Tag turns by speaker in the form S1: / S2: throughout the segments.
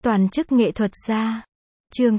S1: Toàn chức nghệ thuật gia. Chương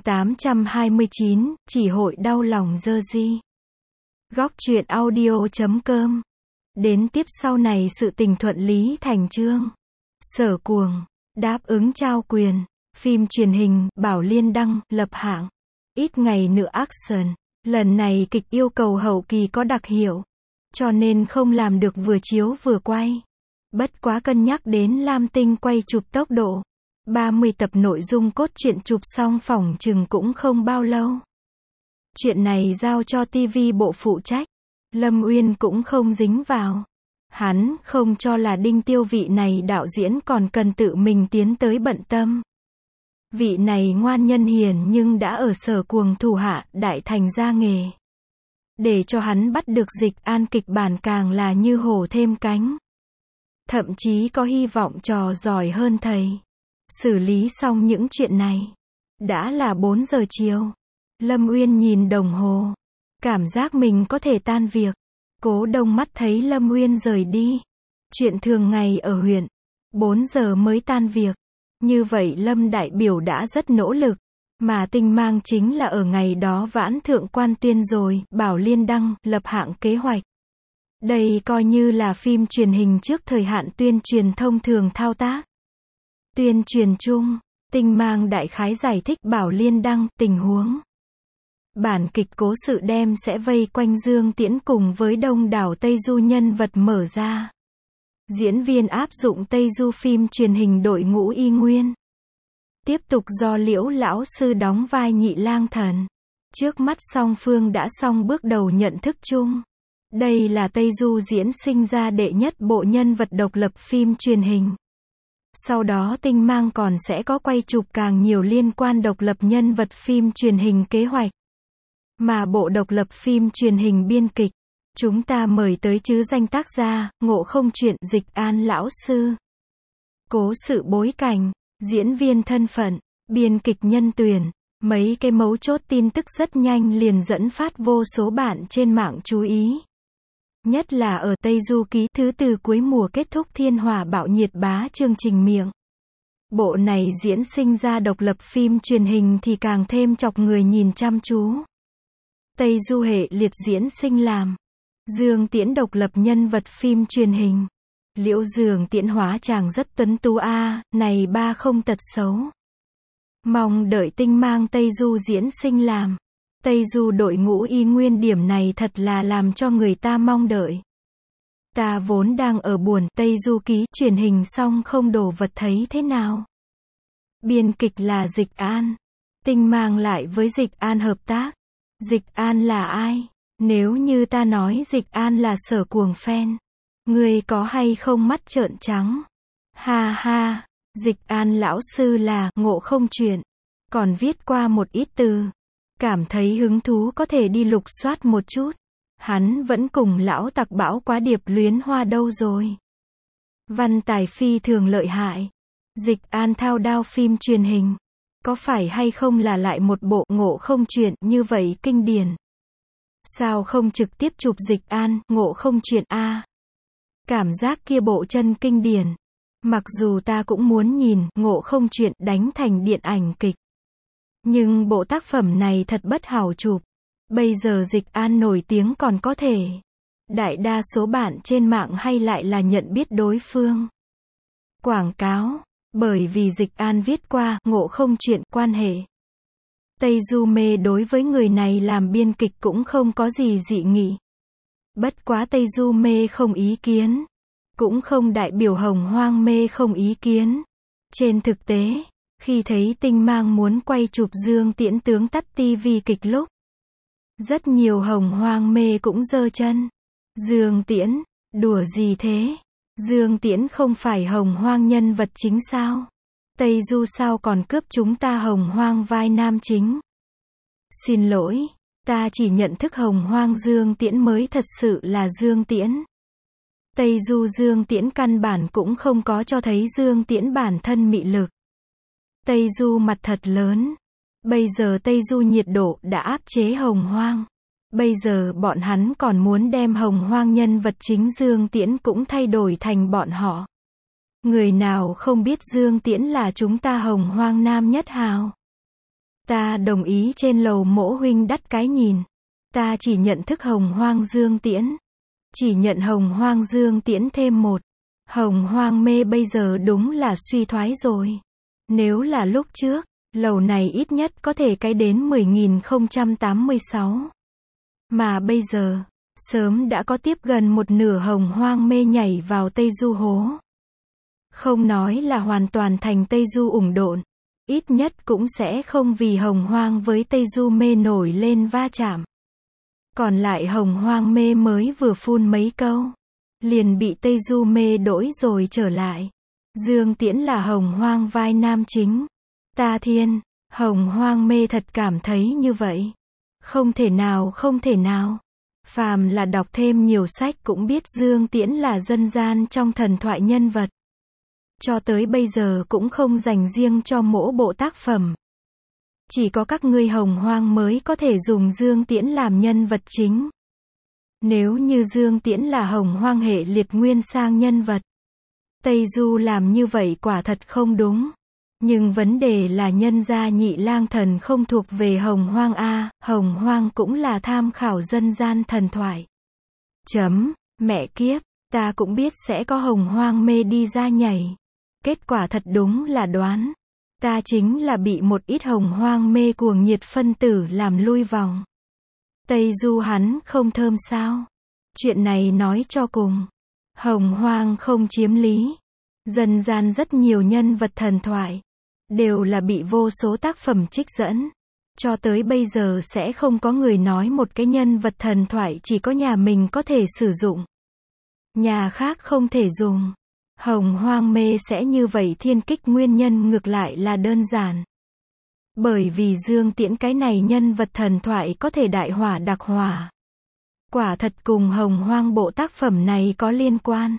S1: 829, chỉ hội đau lòng Jersey. Góc truyện audio.com. Đến tiếp sau này sự tình thuận lý thành chương. Sở Cuồng đáp ứng trao quyền. Phim truyền hình Bảo Liên đăng lập hạng. Ít ngày nữa action. Lần này kịch yêu cầu hậu kỳ có đặc hiệu, cho nên không làm được vừa chiếu vừa quay. Bất quá cân nhắc đến Lam Tinh quay chụp tốc độ, 30 tập nội dung cốt truyện chụp xong phỏng chừng cũng không bao lâu. Chuyện này giao cho TV bộ phụ trách. Lâm Uyên cũng không dính vào. Hắn không cho là Đinh Tiêu vị này đạo diễn còn cần tự mình tiến tới bận tâm. Vị này ngoan nhân hiền nhưng đã ở Sở Cuồng thủ hạ đại thành ra nghề. Để cho hắn bắt được Dịch An kịch bản càng là như hổ thêm cánh. Thậm chí có hy vọng trò giỏi hơn thầy. Xử lý xong những chuyện này, đã là 4 giờ chiều. Lâm Uyên nhìn đồng hồ, cảm giác mình có thể tan việc. Cố Đông mắt thấy Lâm Uyên rời đi. Chuyện thường ngày ở huyện, 4 giờ mới tan việc. Như vậy Lâm đại biểu đã rất nỗ lực. Mà Tinh Mang chính là ở ngày đó vãn thượng quan tuyên rồi, Bảo Liên đăng lập hạng kế hoạch. Đây coi như là phim truyền hình trước thời hạn tuyên truyền thông thường thao tác. Tuyên truyền chung, Tinh Mang đại khái giải thích Bảo Liên đăng tình huống. Bản kịch cố sự đem sẽ vây quanh Dương Tiễn cùng với đông đảo Tây Du nhân vật mở ra. Diễn viên áp dụng Tây Du phim truyền hình đội ngũ y nguyên. Tiếp tục do Liễu lão sư đóng vai Nhị Lang Thần. Trước mắt song phương đã xong bước đầu nhận thức chung. Đây là Tây Du diễn sinh ra đệ nhất bộ nhân vật độc lập phim truyền hình. Sau đó Tinh Mang còn sẽ có quay chụp càng nhiều liên quan độc lập nhân vật phim truyền hình kế hoạch. Mà bộ độc lập phim truyền hình biên kịch, chúng ta mời tới chứ danh tác gia, Ngộ Không Truyện Dịch An lão sư. Cố sự bối cảnh, diễn viên thân phận, biên kịch nhân tuyển, mấy cái mấu chốt tin tức rất nhanh liền dẫn phát vô số bạn trên mạng chú ý. Nhất là ở Tây Du ký thứ từ cuối mùa kết thúc Thiên Hỏa Bạo Nhiệt bá chương trình miệng. Bộ này diễn sinh ra độc lập phim truyền hình thì càng thêm chọc người nhìn chăm chú. Tây Du hệ liệt diễn sinh làm Dương Tiễn độc lập nhân vật phim truyền hình. Liễu Dương Tiễn hóa chàng rất tuấn tú này ba không tật xấu. Mong đợi Tinh Mang Tây Du diễn sinh làm Tây Du đội ngũ y nguyên điểm này thật là làm cho người ta mong đợi. Ta vốn đang ở buồn Tây Du ký truyền hình xong không đồ vật thấy thế nào. Biên kịch là Dịch An. Tinh Mang lại với Dịch An hợp tác. Dịch An là ai? Nếu như ta nói Dịch An là Sở Cuồng fan, ngươi có hay không mắt trợn trắng? Ha ha, Dịch An lão sư là Ngộ Không Truyện, còn viết qua một ít từ. Cảm thấy hứng thú có thể đi lục soát một chút. Hắn vẫn cùng lão tặc bão quá điệp luyến hoa đâu rồi. Văn tài phi thường lợi hại. Dịch An thao đao phim truyền hình. Có phải hay không là lại một bộ Ngộ Không Truyện như vậy kinh điển? Sao không trực tiếp chụp Dịch An, Ngộ Không Truyện Cảm giác kia bộ chân kinh điển. Mặc dù ta cũng muốn nhìn Ngộ Không Truyện đánh thành điện ảnh kịch. Nhưng bộ tác phẩm này thật bất hảo chụp. Bây giờ Dịch An nổi tiếng còn có thể. Đại đa số bạn trên mạng hay lại là nhận biết đối phương. Quảng cáo. Bởi vì Dịch An viết qua Ngộ Không Truyện quan hệ. Tây Du mê đối với người này làm biên kịch cũng không có gì dị nghị. Bất quá Tây Du mê không ý kiến. Cũng không đại biểu Hồng Hoang mê không ý kiến. Trên thực tế, khi thấy Tinh Mang muốn quay chụp Dương Tiễn tướng tắt TV kịch lúc, rất nhiều Hồng Hoang mê cũng giơ chân. Dương Tiễn, đùa gì thế? Dương Tiễn không phải Hồng Hoang nhân vật chính sao? Tây Du sao còn cướp chúng ta Hồng Hoang vai nam chính? Xin lỗi, ta chỉ nhận thức Hồng Hoang Dương Tiễn mới thật sự là Dương Tiễn. Tây Du Dương Tiễn căn bản cũng không có cho thấy Dương Tiễn bản thân mị lực. Tây Du mặt thật lớn. Bây giờ Tây Du nhiệt độ đã áp chế Hồng Hoang. Bây giờ bọn hắn còn muốn đem Hồng Hoang nhân vật chính Dương Tiễn cũng thay đổi thành bọn họ. Người nào không biết Dương Tiễn là chúng ta Hồng Hoang Nam Nhất Hào. Ta đồng ý trên lầu Mỗ huynh đắt cái nhìn. Ta chỉ nhận thức Hồng Hoang Dương Tiễn. Chỉ nhận Hồng Hoang Dương Tiễn thêm một. Hồng Hoang mê bây giờ đúng là suy thoái rồi. Nếu là lúc trước, lầu này ít nhất có thể cái đến 10.086. Mà bây giờ, sớm đã có tiếp gần một nửa Hồng Hoang mê nhảy vào Tây Du hố. Không nói là hoàn toàn thành Tây Du ủng độn, ít nhất cũng sẽ không vì Hồng Hoang với Tây Du mê nổi lên va chạm. Còn lại Hồng Hoang mê mới vừa phun mấy câu, liền bị Tây Du mê đổi rồi trở lại. Dương Tiễn là Hồng Hoang vai nam chính. Ta thiên, Hồng Hoang mê thật cảm thấy như vậy. Không thể nào, không thể nào. Phàm là đọc thêm nhiều sách cũng biết Dương Tiễn là dân gian trong thần thoại nhân vật. Cho tới bây giờ cũng không dành riêng cho mỗi bộ tác phẩm. Chỉ có các ngươi Hồng Hoang mới có thể dùng Dương Tiễn làm nhân vật chính. Nếu như Dương Tiễn là Hồng Hoang hệ liệt nguyên sang nhân vật, Tây Du làm như vậy quả thật không đúng. Nhưng vấn đề là nhân gia Nhị Lang Thần không thuộc về Hồng Hoang a, Hồng Hoang cũng là tham khảo dân gian thần thoại. Mẹ kiếp, ta cũng biết sẽ có Hồng Hoang mê đi ra nhảy. Kết quả thật đúng là đoán. Ta chính là bị một ít Hồng Hoang mê cuồng nhiệt phân tử làm lui vòng. Tây Du hắn không thơm sao? Chuyện này nói cho cùng, Hồng Hoang không chiếm lý. Dân gian rất nhiều nhân vật thần thoại đều là bị vô số tác phẩm trích dẫn. Cho tới bây giờ sẽ không có người nói một cái nhân vật thần thoại chỉ có nhà mình có thể sử dụng, nhà khác không thể dùng. Hồng Hoang mê sẽ như vậy thiên kích nguyên nhân ngược lại là đơn giản. Bởi vì Dương Tiễn cái này nhân vật thần thoại có thể đại hỏa đặc hỏa. Quả thật cùng Hồng Hoang bộ tác phẩm này có liên quan.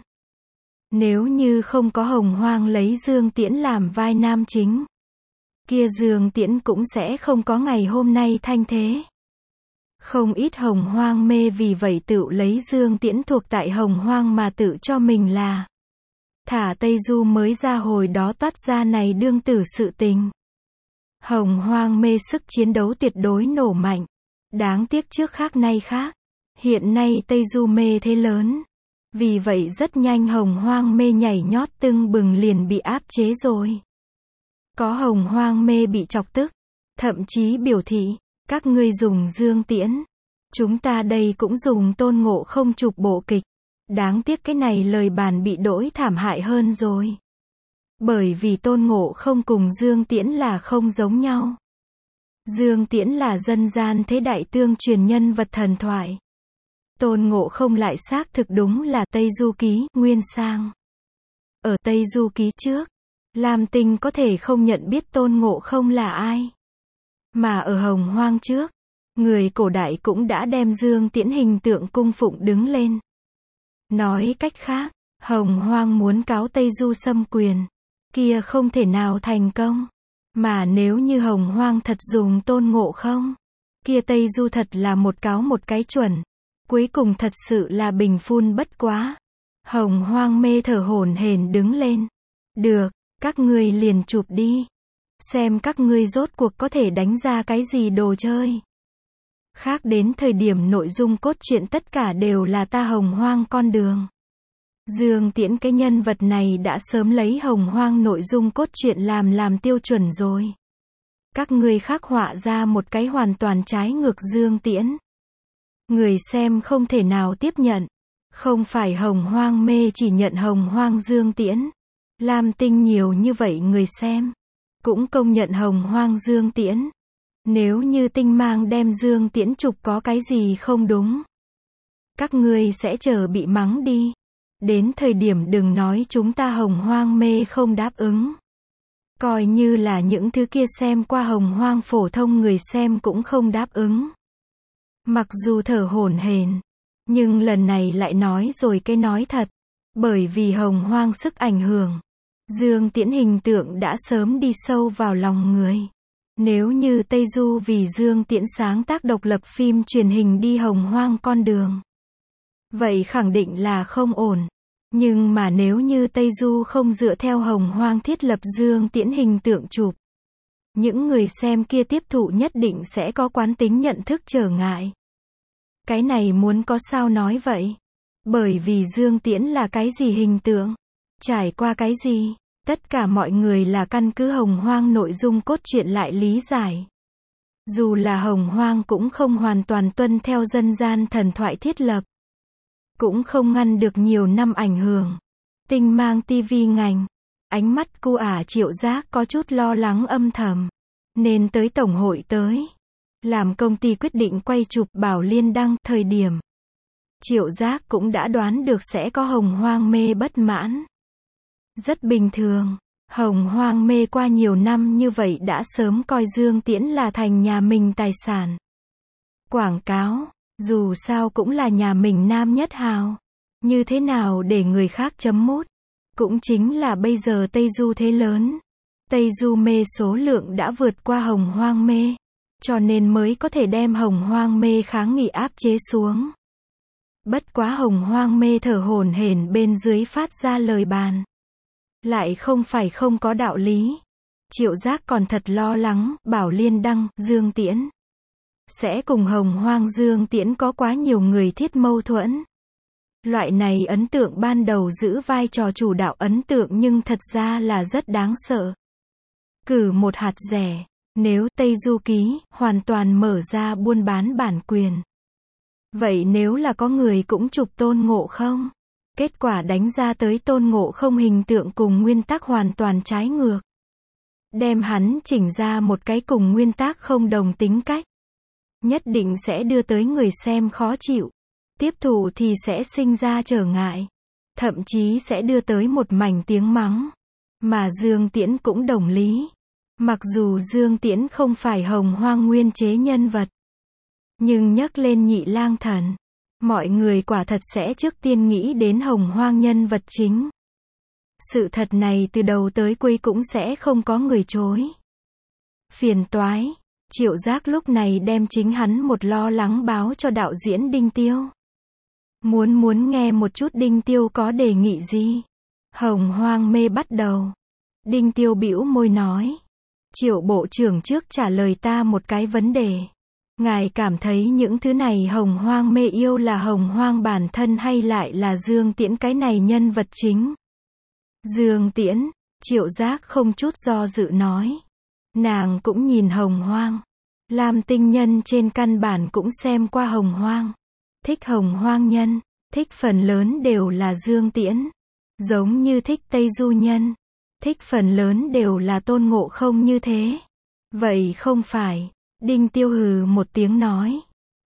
S1: Nếu như không có Hồng Hoang lấy Dương Tiễn làm vai nam chính, kia Dương Tiễn cũng sẽ không có ngày hôm nay thanh thế. Không ít Hồng Hoang mê vì vậy tự lấy Dương Tiễn thuộc tại Hồng Hoang mà tự cho mình là thả Tây Du mới ra hồi đó toát ra này đương tử sự tình. Hồng Hoang mê sức chiến đấu tuyệt đối nổ mạnh. Đáng tiếc trước khác nay khác. Hiện nay Tây Du mê thế lớn. Vì vậy rất nhanh Hồng Hoang mê nhảy nhót tưng bừng liền bị áp chế rồi. Có Hồng Hoang mê bị chọc tức. Thậm chí biểu thị, các ngươi dùng Dương Tiễn. Chúng ta đây cũng dùng Tôn Ngộ Không chụp bộ kịch. Đáng tiếc cái này lời bàn bị đổi thảm hại hơn rồi. Bởi vì Tôn Ngộ Không cùng Dương Tiễn là không giống nhau. Dương Tiễn là dân gian thế đại tương truyền nhân vật thần thoại. Tôn Ngộ Không lại xác thực đúng là Tây Du Ký, nguyên sang. Ở Tây Du Ký trước, Lam Tinh có thể không nhận biết Tôn Ngộ Không là ai. Mà ở Hồng Hoang trước, người cổ đại cũng đã đem Dương Tiễn hình tượng cung phụng đứng lên. Nói cách khác, Hồng Hoang muốn cáo Tây Du xâm quyền, kia không thể nào thành công. Mà nếu như Hồng Hoang thật dùng Tôn Ngộ Không, kia Tây Du thật là một cáo một cái chuẩn. Cuối cùng thật sự là bình phun bất quá. Hồng Hoang mê thở hổn hển đứng lên. Được, các ngươi liền chụp đi. Xem các ngươi rốt cuộc có thể đánh ra cái gì đồ chơi. Khác đến thời điểm nội dung cốt truyện tất cả đều là ta Hồng Hoang con đường. Dương Tiễn cái nhân vật này đã sớm lấy Hồng Hoang nội dung cốt truyện làm tiêu chuẩn rồi. Các ngươi khắc họa ra một cái hoàn toàn trái ngược Dương Tiễn. Người xem không thể nào tiếp nhận. Không phải Hồng Hoang mê chỉ nhận Hồng Hoang Dương Tiễn. Lam Tinh nhiều như vậy người xem cũng công nhận Hồng Hoang Dương Tiễn. Nếu như Tinh Mang đem Dương Tiễn chụp có cái gì không đúng, các ngươi sẽ chờ bị mắng đi. Đến thời điểm đừng nói chúng ta Hồng Hoang mê không đáp ứng. Coi như là những thứ kia xem qua Hồng Hoang phổ thông người xem cũng không đáp ứng. Mặc dù thở hổn hển, nhưng lần này lại nói rồi cái nói thật. Bởi vì Hồng Hoang sức ảnh hưởng, Dương Tiễn hình tượng đã sớm đi sâu vào lòng người. Nếu như Tây Du vì Dương Tiễn sáng tác độc lập phim truyền hình đi Hồng Hoang con đường, vậy khẳng định là không ổn. Nhưng mà nếu như Tây Du không dựa theo Hồng Hoang thiết lập Dương Tiễn hình tượng chụp, những người xem kia tiếp thụ nhất định sẽ có quán tính nhận thức trở ngại. Cái này muốn có sao nói vậy? Bởi vì Dương Tiễn là cái gì hình tượng? Trải qua cái gì? Tất cả mọi người là căn cứ Hồng Hoang nội dung cốt truyện lại lý giải. Dù là Hồng Hoang cũng không hoàn toàn tuân theo dân gian thần thoại thiết lập. Cũng không ngăn được nhiều năm ảnh hưởng. Tinh Mang TV ngành. Ánh mắt cô ả Triệu Giác có chút lo lắng âm thầm. Nên tới Tổng hội tới. Làm công ty quyết định quay chụp Bảo Liên Đăng, thời điểm. Triệu Giác cũng đã đoán được sẽ có Hồng Hoang mê bất mãn. Rất bình thường. Hồng Hoang mê qua nhiều năm như vậy đã sớm coi Dương Tiễn là thành nhà mình tài sản. Quảng cáo, dù sao cũng là nhà mình nam nhất hào. Như thế nào để người khác chấm mút? Cũng chính là bây giờ Tây Du thế lớn. Tây Du mê số lượng đã vượt qua Hồng Hoang mê. Cho nên mới có thể đem Hồng Hoang mê kháng nghị áp chế xuống. Bất quá Hồng Hoang mê thở hổn hển bên dưới phát ra lời bàn. Lại không phải không có đạo lý. Triệu Giác còn thật lo lắng, Bảo Liên Đăng, Dương Tiễn. Sẽ cùng Hồng Hoang Dương Tiễn có quá nhiều người thiết mâu thuẫn. Loại này ấn tượng ban đầu giữ vai trò chủ đạo ấn tượng nhưng thật ra là rất đáng sợ. Cử một hạt rẻ, nếu Tây Du ký, hoàn toàn mở ra buôn bán bản quyền. Vậy nếu là có người cũng chụp Tôn Ngộ Không? Kết quả đánh ra tới Tôn Ngộ Không hình tượng cùng nguyên tắc hoàn toàn trái ngược. Đem hắn chỉnh ra một cái cùng nguyên tắc không đồng tính cách. Nhất định sẽ đưa tới người xem khó chịu. Tiếp thụ thì sẽ sinh ra trở ngại. Thậm chí sẽ đưa tới một mảnh tiếng mắng. Mà Dương Tiễn cũng đồng lý. Mặc dù Dương Tiễn không phải Hồng Hoang nguyên chế nhân vật. Nhưng nhắc lên Nhị Lang Thần. Mọi người quả thật sẽ trước tiên nghĩ đến Hồng Hoang nhân vật chính. Sự thật này từ đầu tới cuối cũng sẽ không có người chối. Phiền toái. Triệu Giác lúc này đem chính hắn một lo lắng báo cho đạo diễn Đinh Tiêu. Muốn nghe một chút Đinh Tiêu có đề nghị gì? Hồng Hoang mê bắt đầu. Đinh Tiêu bĩu môi nói. Triệu bộ trưởng trước trả lời ta một cái vấn đề. Ngài cảm thấy những thứ này Hồng Hoang mê yêu là Hồng Hoang bản thân hay lại là Dương Tiễn cái này nhân vật chính? Dương Tiễn, Triệu Giác không chút do dự nói. Nàng cũng nhìn Hồng Hoang. Lam Tinh Nhân trên căn bản cũng xem qua Hồng Hoang. Thích Hồng Hoang nhân, thích phần lớn đều là Dương Tiễn. Giống như thích Tây Du nhân, thích phần lớn đều là Tôn Ngộ Không như thế. Vậy không phải. Đinh Tiêu hừ một tiếng nói.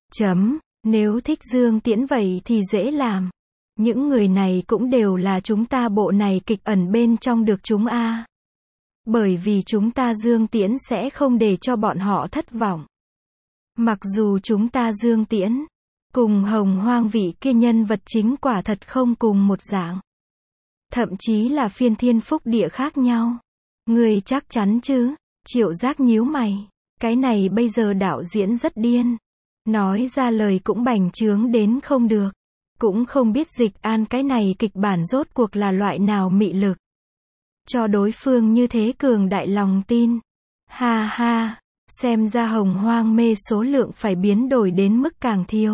S1: Nếu thích Dương Tiễn vậy thì dễ làm. Những người này cũng đều là chúng ta bộ này kịch ẩn bên trong được chúng a. Bởi vì chúng ta Dương Tiễn sẽ không để cho bọn họ thất vọng. Mặc dù chúng ta Dương Tiễn cùng Hồng Hoang vị kia nhân vật chính quả thật không cùng một dạng. Thậm chí là phiên thiên phúc địa khác nhau. Người chắc chắn chứ? Triệu Giác nhíu mày. Cái này bây giờ đạo diễn rất điên. Nói ra lời cũng bành trướng đến không được. Cũng không biết Dịch An cái này kịch bản rốt cuộc là loại nào mị lực. Cho đối phương như thế cường đại lòng tin. Ha ha, xem ra Hồng Hoang mê số lượng phải biến đổi đến mức càng thiếu.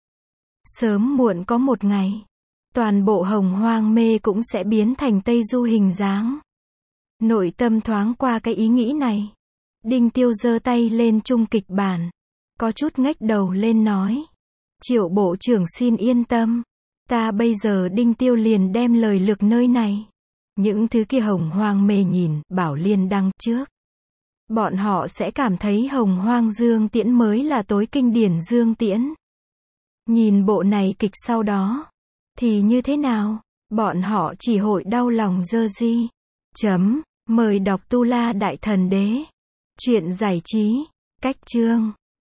S1: Sớm muộn có một ngày, toàn bộ Hồng Hoang mê cũng sẽ biến thành Tây Du hình dáng. Nội tâm thoáng qua cái ý nghĩ này. Đinh Tiêu giơ tay lên chung kịch bản. Có chút ngách đầu lên nói. Triệu bộ trưởng xin yên tâm. Ta bây giờ Đinh Tiêu liền đem lời lược nơi này. Những thứ kia Hồng Hoang mê nhìn, Bảo Liên Đăng trước. Bọn họ sẽ cảm thấy Hồng Hoang Dương Tiễn mới là tối kinh điển Dương Tiễn. Nhìn bộ này kịch sau đó. Thì như thế nào? Bọn họ chỉ hội đau lòng dơ di. Mời đọc Tu La Đại Thần Đế. Chuyện giải trí. Cách chương.